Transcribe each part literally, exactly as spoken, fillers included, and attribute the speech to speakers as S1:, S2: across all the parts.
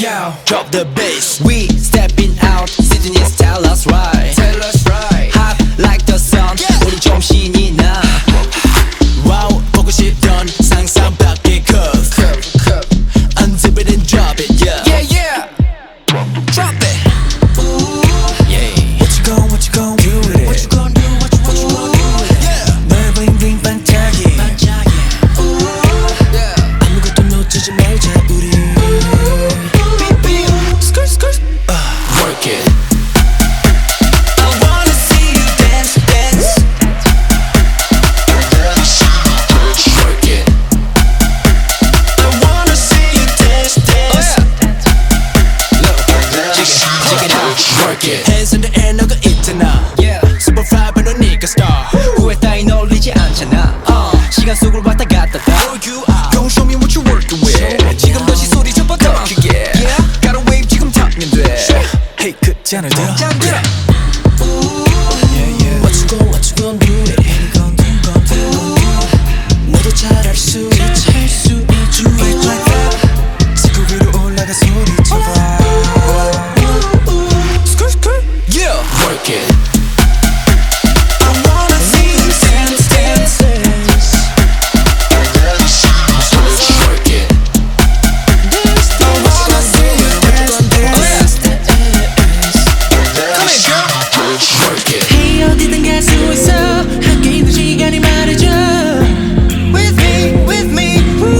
S1: Yo, drop the bass. We stepping out. Seasonings tell us right. Tell us right. Hot like the sun. Yeah. 우리 좀 신이 나. Wow, 보고 싶던 상상 밖의 curve. Curve, curve. Unzip it and drop it. Yeah, yeah, yeah. Drop it. Ooh, yeah. What you gon', what you gon' do with it? What you gon' do, what you, what you gon' do with it? Yeah. 널 bling bling 반짝이. 반짝이. Ooh, yeah. 아무것도 놓치지 말자 우리. Work it. I wanna see you dance, dance. Work it. I wanna see you dance, dance. Look, check it, check it out. Work it. Hands in the air, 너가 있잖아. Yeah. Super fly, but 너 네가 star. 후회 따위 놀리지 않잖아. Uh, 시간 속을 왔다 갔다 다. Don't show me what you're working with. 지금 다시 소리 좀 더 크게. Yeah. Gotta wave 지금 타면 돼. Hey, 그 잔을 들어. Yeah. Ooh, yeah, yeah. What you gon', what you gon' do with it? Gon' do, gon' do. 너도 잘할 수 있지. 할 수 있지. Like that. 지구 위로 올라가 소리쳐봐. Skirt, skirt. Yeah. Work it. I wanna see you dance, dance, dance. Work it. Dance, dance. I wanna see you dance, dance. Hey, 어디든 갈 수 있어. 함께 있는 시간이 말해줘. With me, with me.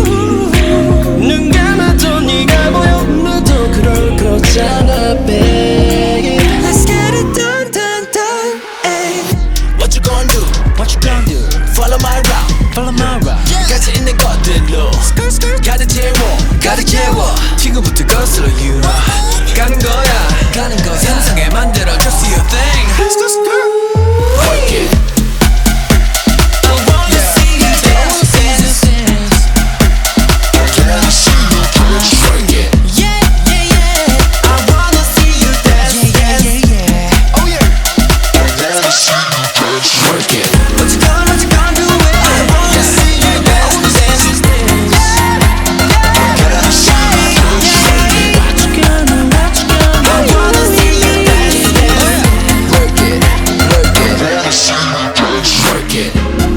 S1: 눈 감아도 네가 보여. 너도 그럴 거잖아, baby. Let's get it done, done, done. Ay. What you gon' do? What you gon' do? Follow my route, follow my route. 같이 있는 것들로 가득 채워, 가득 채워. 지금부터 거슬러 you know. 가는 거야, 가는 거야. 상상에 만들어 just your thing. Let's go, skirt. Work it. I wanna yeah. see you dance, dance, dance. Can I see you dance? Work it. Yeah, yeah, yeah. I wanna see you dance, yeah, dance. Yeah, yeah, yeah. Oh yeah. Can I see you dance? Work it. What you gonna, what you gonna do with it? I wanna yeah. see you dance, dance, dance. Can I see you dance? Work it. What you gonna, what you gonna? I wanna see you dance, dance. Work it, work it. Can I see you dance? Work it.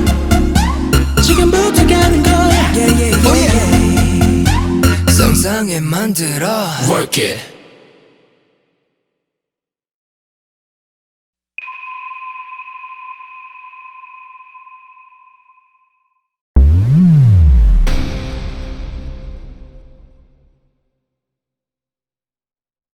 S1: 지금부터 가는 거야. Yeah, yeah, yeah, yeah. 상상에 만들어. Work it.